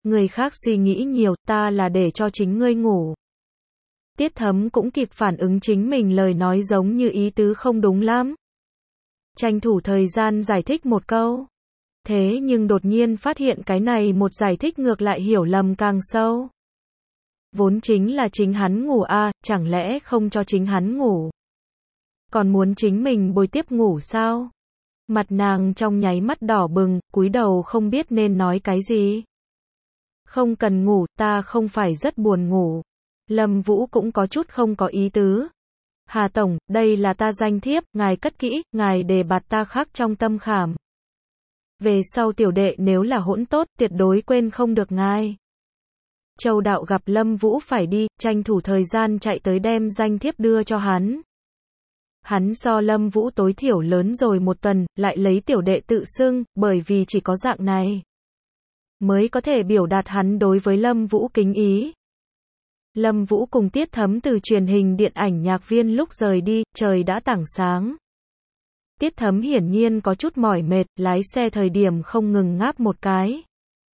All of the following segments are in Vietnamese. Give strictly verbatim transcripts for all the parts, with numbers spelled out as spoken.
Người khác suy nghĩ nhiều, ta là để cho chính ngươi ngủ. Tiết Thấm cũng kịp phản ứng chính mình lời nói giống như ý tứ không đúng lắm. Tranh thủ thời gian giải thích một câu. Thế nhưng đột nhiên phát hiện cái này một giải thích ngược lại hiểu lầm càng sâu. Vốn chính là chính hắn ngủ à, chẳng lẽ không cho chính hắn ngủ? Còn muốn chính mình bồi tiếp ngủ sao? Mặt nàng trong nháy mắt đỏ bừng, cúi đầu không biết nên nói cái gì. Không cần ngủ, ta không phải rất buồn ngủ. Lâm Vũ cũng có chút không có ý tứ. Hà Tổng, đây là ta danh thiếp, ngài cất kỹ, ngài đề bạt ta khắc trong tâm khảm. Về sau tiểu đệ nếu là hỗn tốt, tuyệt đối quên không được ngài. Châu Đạo gặp Lâm Vũ phải đi, tranh thủ thời gian chạy tới đem danh thiếp đưa cho hắn. Hắn so Lâm Vũ tối thiểu lớn rồi một tuần, lại lấy tiểu đệ tự xưng, bởi vì chỉ có dạng này mới có thể biểu đạt hắn đối với Lâm Vũ kính ý. Lâm Vũ cùng Tiết Thấm từ truyền hình điện ảnh nhạc viên lúc rời đi, trời đã tảng sáng. Tiết Thấm hiển nhiên có chút mỏi mệt, lái xe thời điểm không ngừng ngáp một cái.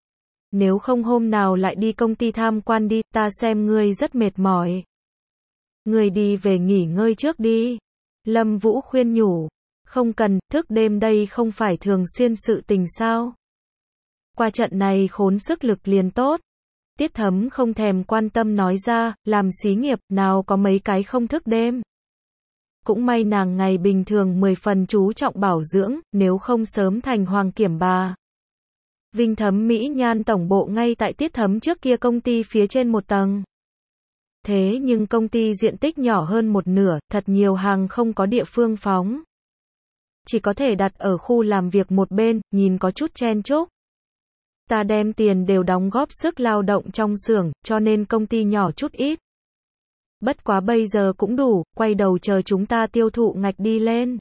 Nếu không hôm nào lại đi công ty tham quan đi, ta xem ngươi rất mệt mỏi. Ngươi đi về nghỉ ngơi trước đi. Lâm Vũ khuyên nhủ. Không cần, thức đêm đây không phải thường xuyên sự tình sao. Qua trận này khốn sức lực liền tốt. Tiết Thấm không thèm quan tâm nói ra, làm xí nghiệp, nào có mấy cái không thức đêm. Cũng may nàng ngày bình thường mười phần chú trọng bảo dưỡng, nếu không sớm thành hoàng kiểm bà. Vinh Thấm Mỹ Nhan tổng bộ ngay tại Tiết Thấm trước kia công ty phía trên một tầng. Thế nhưng công ty diện tích nhỏ hơn một nửa, thật nhiều hàng không có địa phương phóng. Chỉ có thể đặt ở khu làm việc một bên, nhìn có chút chen chúc. Ta đem tiền đều đóng góp sức lao động trong xưởng, cho nên công ty nhỏ chút ít. Bất quá bây giờ cũng đủ, quay đầu chờ chúng ta tiêu thụ ngạch đi lên.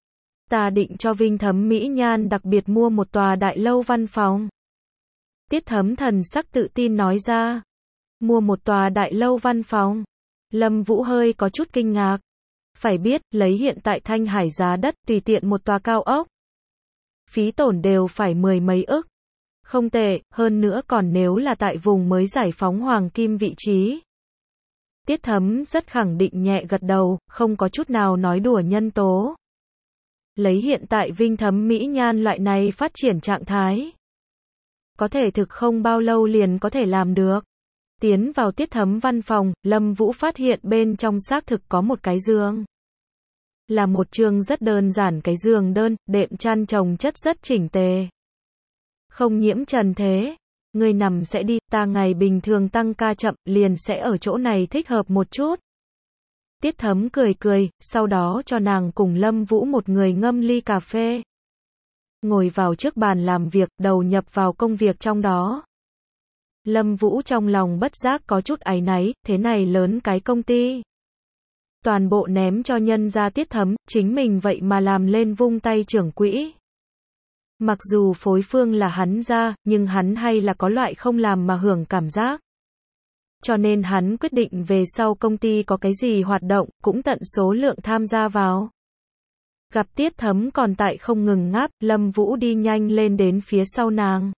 Ta định cho Vinh Thấm Mỹ Nhan đặc biệt mua một tòa đại lâu văn phòng. Tiết Thấm thần sắc tự tin nói ra. Mua một tòa đại lâu văn phòng. Lâm Vũ hơi có chút kinh ngạc. Phải biết, lấy hiện tại Thanh Hải giá đất, tùy tiện một tòa cao ốc. Phí tổn đều phải mười mấy ức. Không tệ, hơn nữa còn nếu là tại vùng mới giải phóng hoàng kim vị trí. Tiết Thấm rất khẳng định nhẹ gật đầu, không có chút nào nói đùa nhân tố. Lấy hiện tại Vinh Thấm Mỹ Nhan loại này phát triển trạng thái. Có thể thực không bao lâu liền có thể làm được. Tiến vào Tiết Thấm văn phòng, Lâm Vũ phát hiện bên trong xác thực có một cái giường. Là một chương rất đơn giản cái giường đơn, đệm chăn chồng chất rất chỉnh tề. Không nhiễm trần thế. Ngươi nằm sẽ đi, ta ngày bình thường tăng ca chậm, liền sẽ ở chỗ này thích hợp một chút. Tiết Thấm cười cười, sau đó cho nàng cùng Lâm Vũ một người ngâm ly cà phê. Ngồi vào trước bàn làm việc, đầu nhập vào công việc trong đó. Lâm Vũ trong lòng bất giác có chút áy náy, thế này lớn cái công ty. Toàn bộ ném cho nhân gia Tiết Thấm, chính mình vậy mà làm lên vung tay trưởng quỹ. Mặc dù phối phương là hắn ra, nhưng hắn hay là có loại không làm mà hưởng cảm giác. Cho nên hắn quyết định về sau công ty có cái gì hoạt động, cũng tận số lượng tham gia vào. Gặp Tiết Thấm còn tại không ngừng ngáp, Lâm Vũ đi nhanh lên đến phía sau nàng.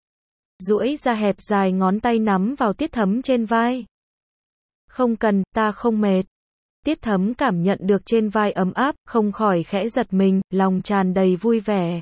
Duỗi ra hẹp dài ngón tay nắm vào Tiết Thấm trên vai. Không cần, ta không mệt. Tiết Thấm cảm nhận được trên vai ấm áp, không khỏi khẽ giật mình, lòng tràn đầy vui vẻ.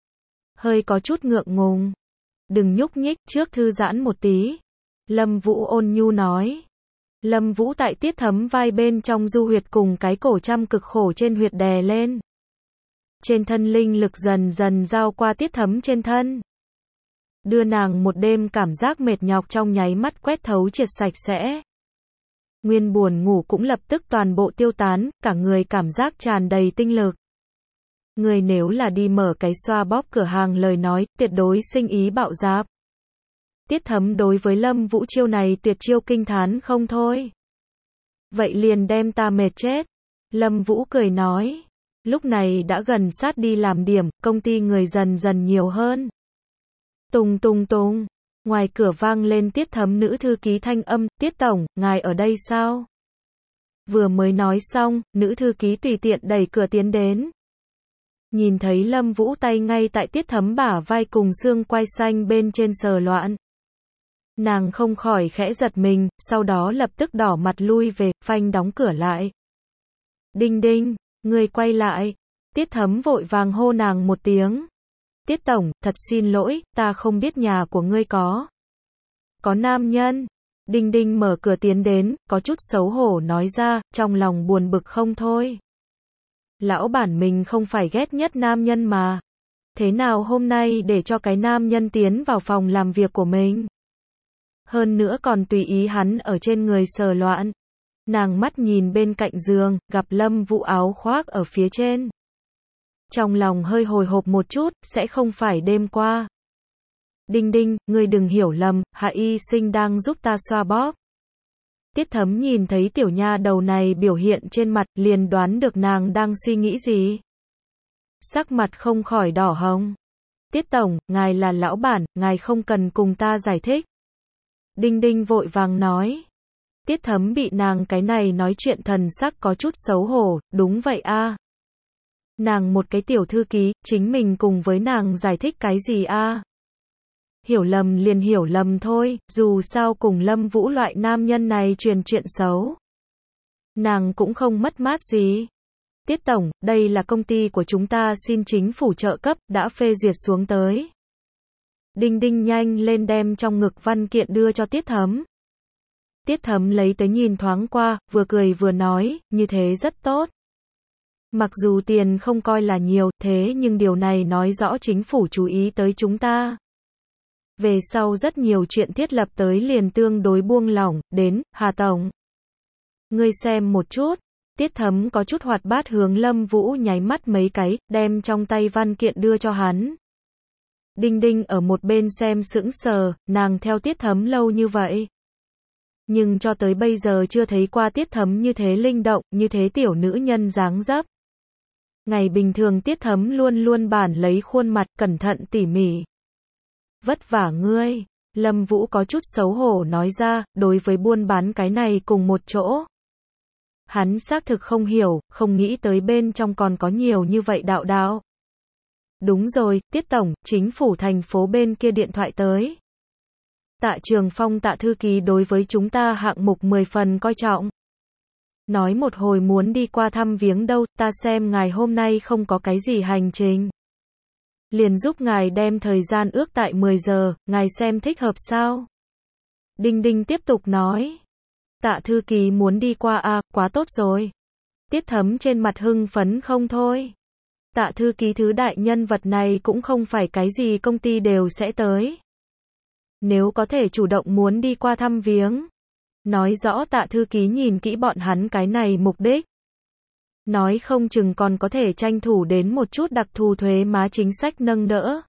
Hơi có chút ngượng ngùng. Đừng nhúc nhích, trước thư giãn một tí. Lâm Vũ ôn nhu nói. Lâm Vũ tại Tiết Thấm vai bên trong du huyệt cùng cái cổ trăm cực khổ trên huyệt đè lên. Trên thân linh lực dần dần giao qua Tiết Thấm trên thân. Đưa nàng một đêm cảm giác mệt nhọc trong nháy mắt quét thấu triệt sạch sẽ. Nguyên buồn ngủ cũng lập tức toàn bộ tiêu tán, cả người cảm giác tràn đầy tinh lực. Người nếu là đi mở cái xoa bóp cửa hàng lời nói, tuyệt đối sinh ý bạo dạp. Tiết Thấm đối với Lâm Vũ chiêu này tuyệt chiêu kinh thán không thôi. Vậy liền đem ta mệt chết. Lâm Vũ cười nói. Lúc này đã gần sát đi làm điểm, công ty người dần dần nhiều hơn. Tùng tùng tùng. Ngoài cửa vang lên Tiết Thấm nữ thư ký thanh âm, Tiết Tổng, ngài ở đây sao? Vừa mới nói xong, nữ thư ký tùy tiện đẩy cửa tiến đến. Nhìn thấy Lâm Vũ tay ngay tại Tiết Thấm bả vai cùng xương quai xanh bên trên sờ loạn. Nàng không khỏi khẽ giật mình, sau đó lập tức đỏ mặt lui về, phanh đóng cửa lại. Đinh Đinh, người quay lại. Tiết Thấm vội vàng hô nàng một tiếng. Tiết tổng, thật xin lỗi, ta không biết nhà của ngươi có. Có nam nhân. Đinh Đinh mở cửa tiến đến, có chút xấu hổ nói ra, trong lòng buồn bực không thôi. Lão bản mình không phải ghét nhất nam nhân mà. Thế nào hôm nay để cho cái nam nhân tiến vào phòng làm việc của mình? Hơn nữa còn tùy ý hắn ở trên người sờ loạn. Nàng mắt nhìn bên cạnh giường, gặp Lâm Vũ áo khoác ở phía trên. Trong lòng hơi hồi hộp một chút, sẽ không phải đêm qua. Đinh Đinh, ngươi đừng hiểu lầm, Hạ Y Sinh đang giúp ta xoa bóp. Tiết Thấm nhìn thấy tiểu nha đầu này biểu hiện trên mặt, liền đoán được nàng đang suy nghĩ gì. Sắc mặt không khỏi đỏ hồng. Tiết tổng, ngài là lão bản, ngài không cần cùng ta giải thích. Đinh Đinh vội vàng nói. Tiết Thấm bị nàng cái này nói chuyện thần sắc có chút xấu hổ, đúng vậy a. Nàng một cái tiểu thư ký, chính mình cùng với nàng giải thích cái gì a? Hiểu lầm liền hiểu lầm thôi, dù sao cùng Lâm Vũ loại nam nhân này truyền chuyện xấu. Nàng cũng không mất mát gì. Tiết tổng, đây là công ty của chúng ta xin chính phủ trợ cấp, đã phê duyệt xuống tới. Đinh Đinh nhanh lên đem trong ngực văn kiện đưa cho Tiết Thấm. Tiết Thấm lấy tới nhìn thoáng qua, vừa cười vừa nói, như thế rất tốt. Mặc dù tiền không coi là nhiều, thế nhưng điều này nói rõ chính phủ chú ý tới chúng ta. Về sau rất nhiều chuyện thiết lập tới liền tương đối buông lỏng, đến, Hà Tổng. Ngươi xem một chút. Tiết Thấm có chút hoạt bát hướng Lâm Vũ nháy mắt mấy cái, đem trong tay văn kiện đưa cho hắn. Đinh Đinh ở một bên xem sững sờ, nàng theo Tiết Thấm lâu như vậy. Nhưng cho tới bây giờ chưa thấy qua Tiết Thấm như thế linh động, như thế tiểu nữ nhân dáng dấp. Ngày bình thường Tiết Thấm luôn luôn bản lấy khuôn mặt cẩn thận tỉ mỉ. Vất vả ngươi, Lâm Vũ có chút xấu hổ nói ra, đối với buôn bán cái này cùng một chỗ. Hắn xác thực không hiểu, không nghĩ tới bên trong còn có nhiều như vậy đạo đạo. Đúng rồi, Tiết tổng, chính phủ thành phố bên kia điện thoại tới. Tạ Trường Phong Tạ thư ký đối với chúng ta hạng mục mười phần coi trọng. Nói một hồi muốn đi qua thăm viếng đâu, ta xem ngài hôm nay không có cái gì hành trình. Liền giúp ngài đem thời gian ước tại mười giờ, ngài xem thích hợp sao? Đinh Đinh tiếp tục nói. Tạ thư ký muốn đi qua à, quá tốt rồi. Tiết Thấm trên mặt hưng phấn không thôi. Tạ thư ký thứ đại nhân vật này cũng không phải cái gì công ty đều sẽ tới. Nếu có thể chủ động muốn đi qua thăm viếng. Nói rõ Tạ thư ký nhìn kỹ bọn hắn cái này mục đích. Nói không chừng còn có thể tranh thủ đến một chút đặc thù thuế má chính sách nâng đỡ.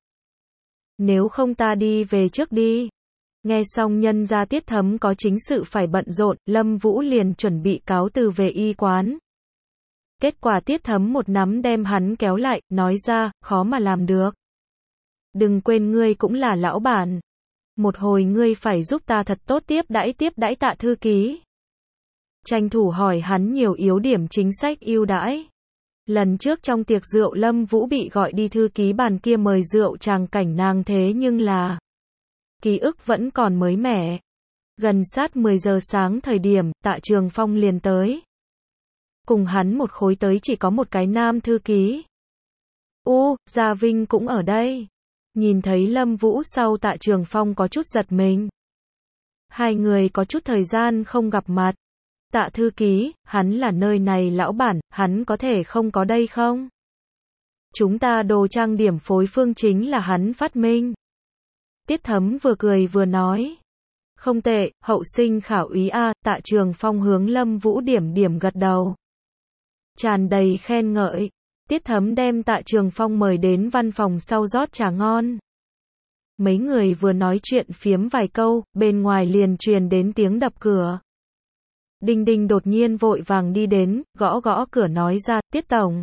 Nếu không ta đi về trước đi. Nghe xong nhân gia Tiết Thấm có chính sự phải bận rộn, Lâm Vũ liền chuẩn bị cáo từ về y quán. Kết quả Tiết Thấm một nắm đem hắn kéo lại, nói ra, khó mà làm được. Đừng quên ngươi cũng là lão bản. Một hồi ngươi phải giúp ta thật tốt tiếp đãi tiếp đãi Tạ thư ký. Tranh thủ hỏi hắn nhiều yếu điểm chính sách ưu đãi. Lần trước trong tiệc rượu Lâm Vũ bị gọi đi thư ký bàn kia mời rượu tràng cảnh nàng thế nhưng là ký ức vẫn còn mới mẻ. Gần sát mười giờ sáng thời điểm, Tạ Trường Phong liền tới. Cùng hắn một khối tới chỉ có một cái nam thư ký. U, Gia Vinh cũng ở đây. Nhìn thấy Lâm Vũ sau Tạ Trường Phong có chút giật mình. Hai người có chút thời gian không gặp mặt. Tạ thư ký, hắn là nơi này lão bản, hắn có thể không có đây không? Chúng ta đồ trang điểm phối phương chính là hắn phát minh. Tiết Thấm vừa cười vừa nói. Không tệ, hậu sinh khảo ý a. Tạ Trường Phong hướng Lâm Vũ điểm điểm gật đầu. Tràn đầy khen ngợi. Tiết Thấm đem Tạ Trường Phong mời đến văn phòng sau rót trà ngon. Mấy người vừa nói chuyện phiếm vài câu, bên ngoài liền truyền đến tiếng đập cửa. Đinh Đinh đột nhiên vội vàng đi đến, gõ gõ cửa nói ra, Tiết tổng.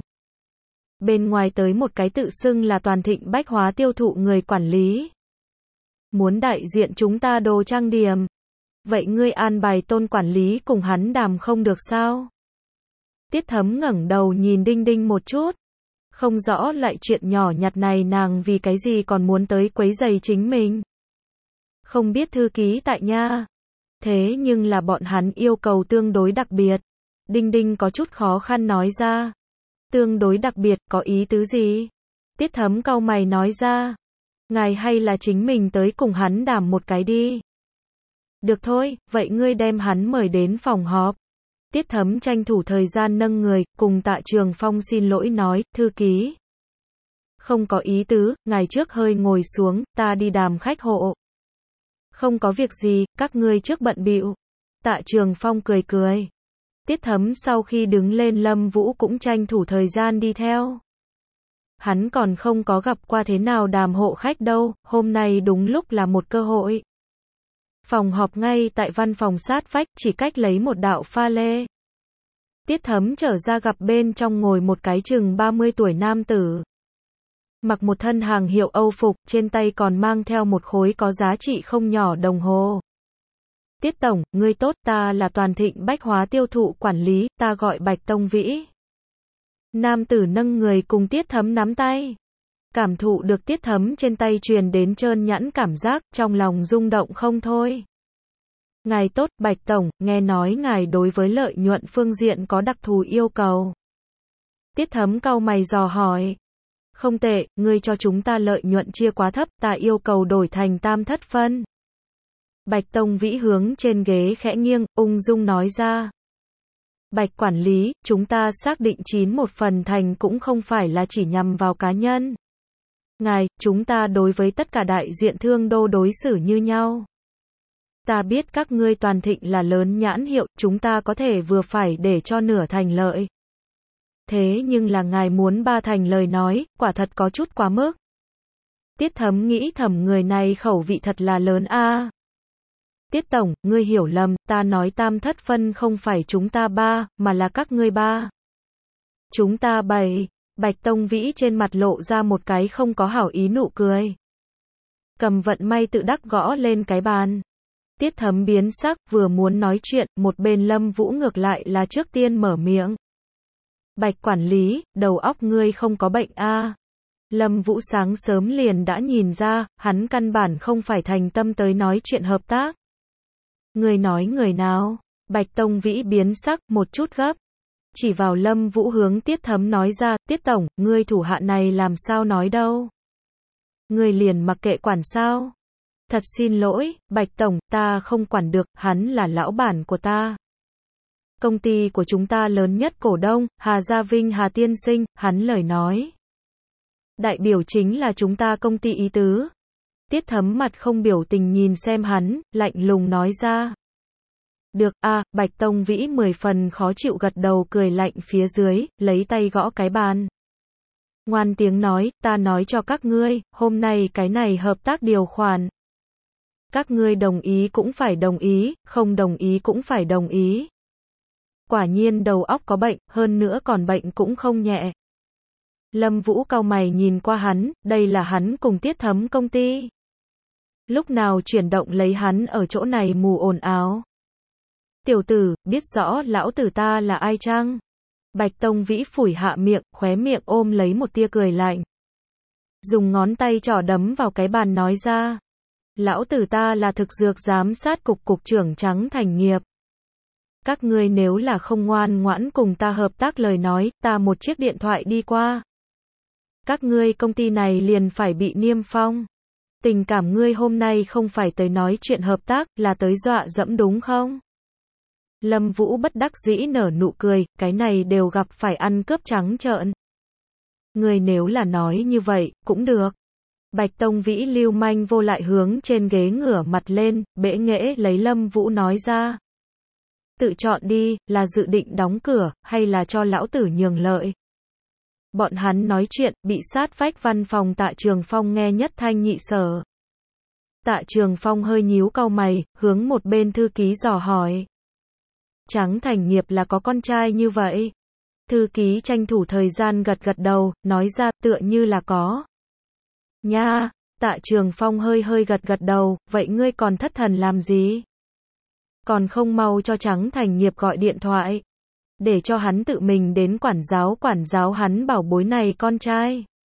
Bên ngoài tới một cái tự xưng là Toàn Thịnh bách hóa tiêu thụ người quản lý. Muốn đại diện chúng ta đồ trang điểm. Vậy ngươi an bài Tôn quản lý cùng hắn đàm không được sao? Tiết Thấm ngẩng đầu nhìn Đinh Đinh một chút. Không rõ lại chuyện nhỏ nhặt này nàng vì cái gì còn muốn tới quấy rầy chính mình. Không biết thư ký tại nha. Thế nhưng là bọn hắn yêu cầu tương đối đặc biệt. Đinh Đinh có chút khó khăn nói ra. Tương đối đặc biệt, có ý tứ gì? Tiết Thấm cau mày nói ra. Ngài hay là chính mình tới cùng hắn đàm một cái đi. Được thôi, vậy ngươi đem hắn mời đến phòng họp. Tiết Thấm tranh thủ thời gian nâng người, cùng Tạ Trường Phong xin lỗi nói, thư ký. Không có ý tứ, ngài trước hơi ngồi xuống, ta đi đàm khách hộ. Không có việc gì, các ngươi trước bận bịu. Tạ Trường Phong cười cười. Tiết Thấm sau khi đứng lên Lâm Vũ cũng tranh thủ thời gian đi theo. Hắn còn không có gặp qua thế nào đàm hộ khách đâu, hôm nay đúng lúc là một cơ hội. Phòng họp ngay tại văn phòng sát vách, chỉ cách lấy một đạo pha lê. Tiết Thấm trở ra gặp bên trong ngồi một cái chừng ba mươi tuổi nam tử. Mặc một thân hàng hiệu Âu phục, trên tay còn mang theo một khối có giá trị không nhỏ đồng hồ. Tiết Tổng, ngươi tốt, ta là Toàn Thịnh Bách Hóa tiêu thụ quản lý, ta gọi Bạch Tông Vĩ. Nam tử nâng người cùng Tiết Thấm nắm tay. Cảm thụ được Tiết Thấm trên tay truyền đến trơn nhẵn cảm giác, trong lòng rung động không thôi. Ngài tốt, Bạch Tổng, nghe nói ngài đối với lợi nhuận phương diện có đặc thù yêu cầu. Tiết Thấm cau mày dò hỏi. Không tệ, ngươi cho chúng ta lợi nhuận chia quá thấp, ta yêu cầu đổi thành tam thất phân. Bạch Tông Vĩ hướng trên ghế khẽ nghiêng, ung dung nói ra. Bạch quản lý, chúng ta xác định chín một phần thành cũng không phải là chỉ nhằm vào cá nhân. Ngài, chúng ta đối với tất cả đại diện thương đô đối xử như nhau. Ta biết các ngươi Toàn Thịnh là lớn nhãn hiệu, chúng ta có thể vừa phải để cho nửa thành lợi. Thế nhưng là ngài muốn ba thành lời nói, quả thật có chút quá mức. Tiết Thấm nghĩ thầm người này khẩu vị thật là lớn a. À. Tiết Tổng, ngươi hiểu lầm, ta nói tam thất phân không phải chúng ta ba, mà là các ngươi ba. Chúng ta bảy. Bạch Tông Vĩ trên mặt lộ ra một cái không có hảo ý nụ cười. Cầm vận may tự đắc gõ lên cái bàn. Tiết Thấm biến sắc, vừa muốn nói chuyện, một bên Lâm Vũ ngược lại là trước tiên mở miệng. Bạch quản lý, đầu óc ngươi không có bệnh a. À. Lâm Vũ sáng sớm liền đã nhìn ra, hắn căn bản không phải thành tâm tới nói chuyện hợp tác. Người nói người nào? Bạch Tông Vĩ biến sắc, một chút gấp. Chỉ vào Lâm Vũ hướng Tiết Thấm nói ra, Tiết Tổng, ngươi thủ hạ này làm sao nói đâu? Ngươi liền mặc kệ quản sao? Thật xin lỗi, Bạch Tổng, ta không quản được, hắn là lão bản của ta. Công ty của chúng ta lớn nhất cổ đông, Hà Gia Vinh Hà Tiên Sinh, hắn lời nói. Đại biểu chính là chúng ta công ty ý tứ. Tiết Thấm mặt không biểu tình nhìn xem hắn, lạnh lùng nói ra. Được, a, à, Bạch Tông Vĩ mười phần khó chịu gật đầu cười lạnh phía dưới, lấy tay gõ cái bàn. Ngoan tiếng nói, ta nói cho các ngươi, hôm nay cái này hợp tác điều khoản. Các ngươi đồng ý cũng phải đồng ý, không đồng ý cũng phải đồng ý. Quả nhiên đầu óc có bệnh, hơn nữa còn bệnh cũng không nhẹ. Lâm Vũ cau mày nhìn qua hắn, đây là hắn cùng Tiết Thấm công ty. Lúc nào chuyển động lấy hắn ở chỗ này mù ồn ào. Tiểu tử, biết rõ lão tử ta là ai chăng? Bạch Tông Vĩ phủi hạ miệng, khóe miệng ôm lấy một tia cười lạnh. Dùng ngón tay trỏ đấm vào cái bàn nói ra. Lão tử ta là thực dược giám sát cục cục trưởng Trắng Thành Nghiệp. Các ngươi nếu là không ngoan ngoãn cùng ta hợp tác lời nói, ta một chiếc điện thoại đi qua. Các ngươi công ty này liền phải bị niêm phong. Tình cảm ngươi hôm nay không phải tới nói chuyện hợp tác, là tới dọa dẫm đúng không? Lâm Vũ bất đắc dĩ nở nụ cười, cái này đều gặp phải ăn cướp trắng trợn. Ngươi nếu là nói như vậy, cũng được. Bạch Tông Vĩ lưu manh vô lại hướng trên ghế ngửa mặt lên, bẽ nghễ lấy Lâm Vũ nói ra. Tự chọn đi, là dự định đóng cửa, hay là cho lão tử nhường lợi. Bọn hắn nói chuyện, bị sát vách văn phòng Tạ Trường Phong nghe nhất thanh nhị sở. Tạ Trường Phong hơi nhíu cau mày, hướng một bên thư ký dò hỏi. Trắng Thành Nghiệp là có con trai như vậy? Thư ký tranh thủ thời gian gật gật đầu, nói ra tựa như là có. Nha, Tạ Trường Phong hơi hơi gật gật đầu, vậy ngươi còn thất thần làm gì? Còn không mau cho Trắng Thành Nghiệp gọi điện thoại. Để cho hắn tự mình đến quản giáo quản giáo hắn bảo bối này con trai.